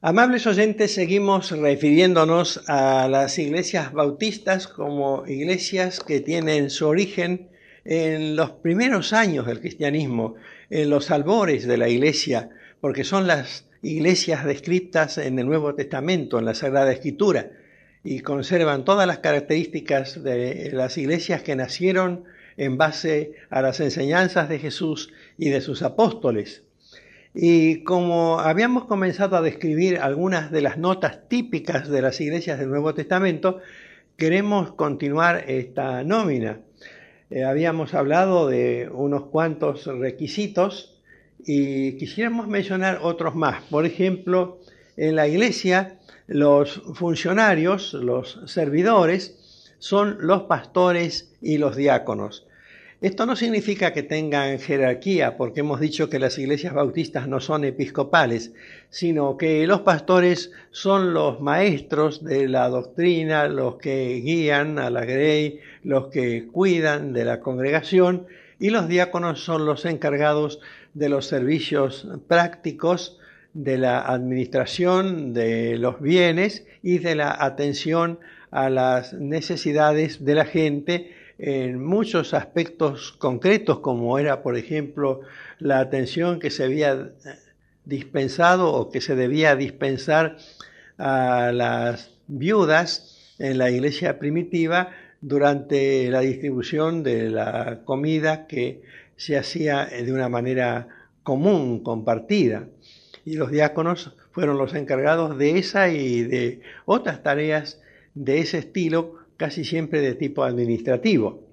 Amables oyentes, seguimos refiriéndonos a las iglesias bautistas como iglesias que tienen su origen en los primeros años del cristianismo, en los albores de la iglesia, porque son las iglesias descritas en el Nuevo Testamento, en la Sagrada Escritura, y conservan todas las características de las iglesias que nacieron en base a las enseñanzas de Jesús y de sus apóstoles. Y como habíamos comenzado a describir algunas de las notas típicas de las iglesias del Nuevo Testamento, queremos continuar esta nómina. Habíamos hablado de unos cuantos requisitos y quisiéramos mencionar otros más. Por ejemplo, en la iglesia los funcionarios, los servidores, son los pastores y los diáconos. Esto no significa que tengan jerarquía, porque hemos dicho que las iglesias bautistas no son episcopales, sino que los pastores son los maestros de la doctrina, los que guían a la grey, los que cuidan de la congregación, y los diáconos son los encargados de los servicios prácticos, de la administración de los bienes y de la atención a las necesidades de la gente en muchos aspectos concretos, como era, por ejemplo, la atención que se había dispensado o que se debía dispensar a las viudas en la iglesia primitiva durante la distribución de la comida que se hacía de una manera común, compartida. Y los diáconos fueron los encargados de esa y de otras tareas de ese estilo, casi siempre de tipo administrativo.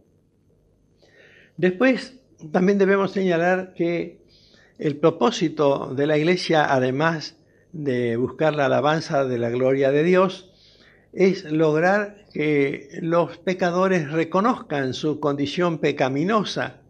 Después, también debemos señalar que el propósito de la iglesia, además de buscar la alabanza de la gloria de Dios, es lograr que los pecadores reconozcan su condición pecaminosa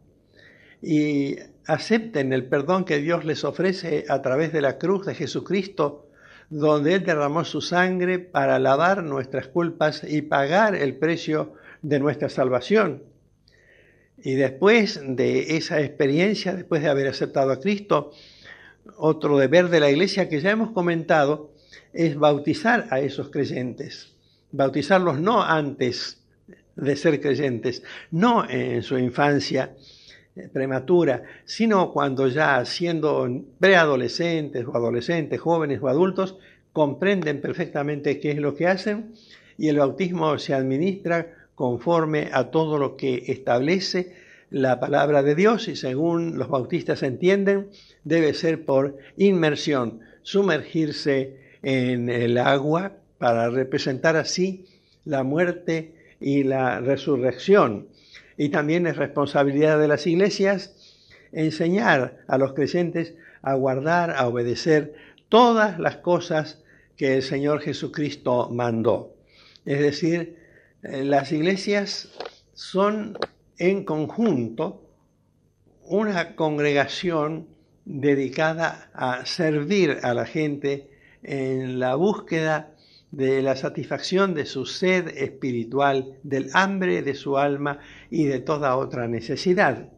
y acepten el perdón que Dios les ofrece a través de la cruz de Jesucristo, donde Él derramó su sangre para lavar nuestras culpas y pagar el precio de nuestra salvación. Y después de esa experiencia, después de haber aceptado a Cristo, otro deber de la iglesia que ya hemos comentado es bautizar a esos creyentes. Bautizarlos no antes de ser creyentes, no en su infancia prematura, sino cuando ya siendo preadolescentes o adolescentes, jóvenes o adultos, comprenden perfectamente qué es lo que hacen y el bautismo se administra conforme a todo lo que establece la palabra de Dios y según los bautistas entienden, debe ser por inmersión, sumergirse en el agua para representar así la muerte y la resurrección. Y también es responsabilidad de las iglesias enseñar a los creyentes a guardar, a obedecer todas las cosas que el Señor Jesucristo mandó. Es decir, las iglesias son en conjunto una congregación dedicada a servir a la gente en la búsqueda de la satisfacción de su sed espiritual, del hambre de su alma y de toda otra necesidad.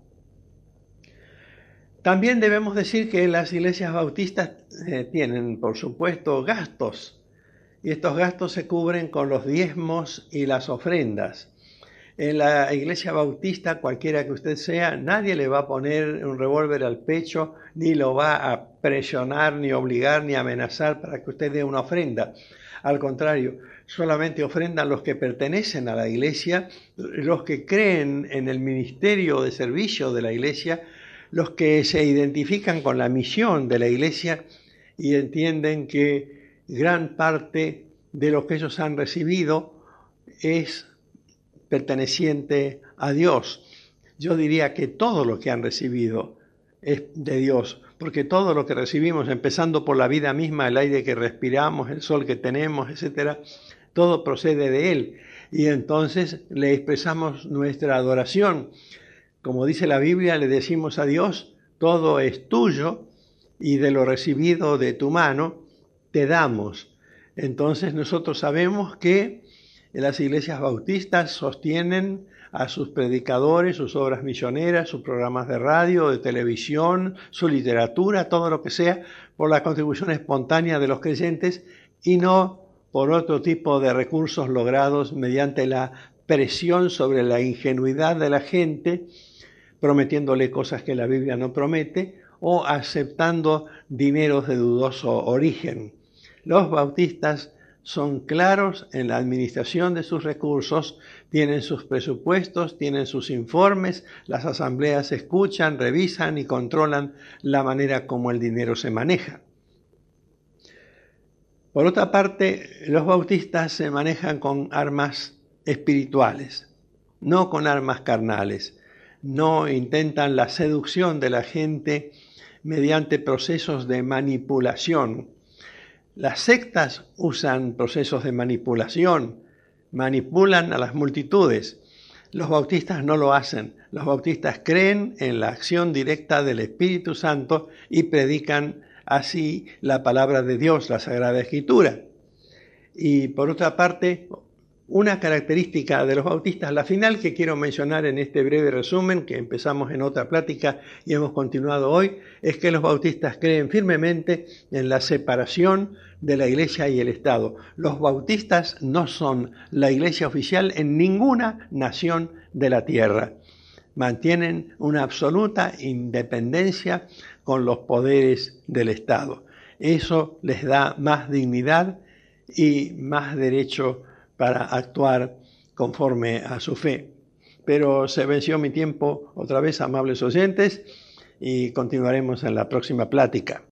También debemos decir que las iglesias bautistas tienen, por supuesto, gastos, y estos gastos se cubren con los diezmos y las ofrendas. En la iglesia bautista, cualquiera que usted sea, nadie le va a poner un revólver al pecho, ni lo va a presionar, ni obligar, ni amenazar para que usted dé una ofrenda. Al contrario, solamente ofrendan los que pertenecen a la iglesia, los que creen en el ministerio de servicio de la iglesia, los que se identifican con la misión de la iglesia y entienden que gran parte de lo que ellos han recibido es perteneciente a Dios. Yo diría que todo lo que han recibido es de Dios, porque todo lo que recibimos, empezando por la vida misma, el aire que respiramos, el sol que tenemos, etcétera, todo procede de Él. Y entonces le expresamos nuestra adoración. Como dice la Biblia, le decimos a Dios, todo es tuyo y de lo recibido de tu mano te damos. Entonces nosotros sabemos que las iglesias bautistas sostienen a sus predicadores, sus obras misioneras, sus programas de radio, de televisión, su literatura, todo lo que sea, por la contribución espontánea de los creyentes y no por otro tipo de recursos logrados mediante la presión sobre la ingenuidad de la gente, prometiéndole cosas que la Biblia no promete o aceptando dineros de dudoso origen. Los bautistas son claros en la administración de sus recursos, tienen sus presupuestos, tienen sus informes, las asambleas escuchan, revisan y controlan la manera como el dinero se maneja. Por otra parte, los bautistas se manejan con armas espirituales, no con armas carnales. No intentan la seducción de la gente mediante procesos de manipulación. Las sectas usan procesos de manipulación, manipulan a las multitudes. Los bautistas no lo hacen. Los bautistas creen en la acción directa del Espíritu Santo y predican así la palabra de Dios, la Sagrada Escritura. Y por otra parte, una característica de los bautistas, la final que quiero mencionar en este breve resumen, que empezamos en otra plática y hemos continuado hoy, es que los bautistas creen firmemente en la separación de la Iglesia y el Estado. Los bautistas no son la Iglesia oficial en ninguna nación de la tierra. Mantienen una absoluta independencia con los poderes del Estado. Eso les da más dignidad y más derecho para actuar conforme a su fe. Pero se venció mi tiempo otra vez, amables oyentes, y continuaremos en la próxima plática.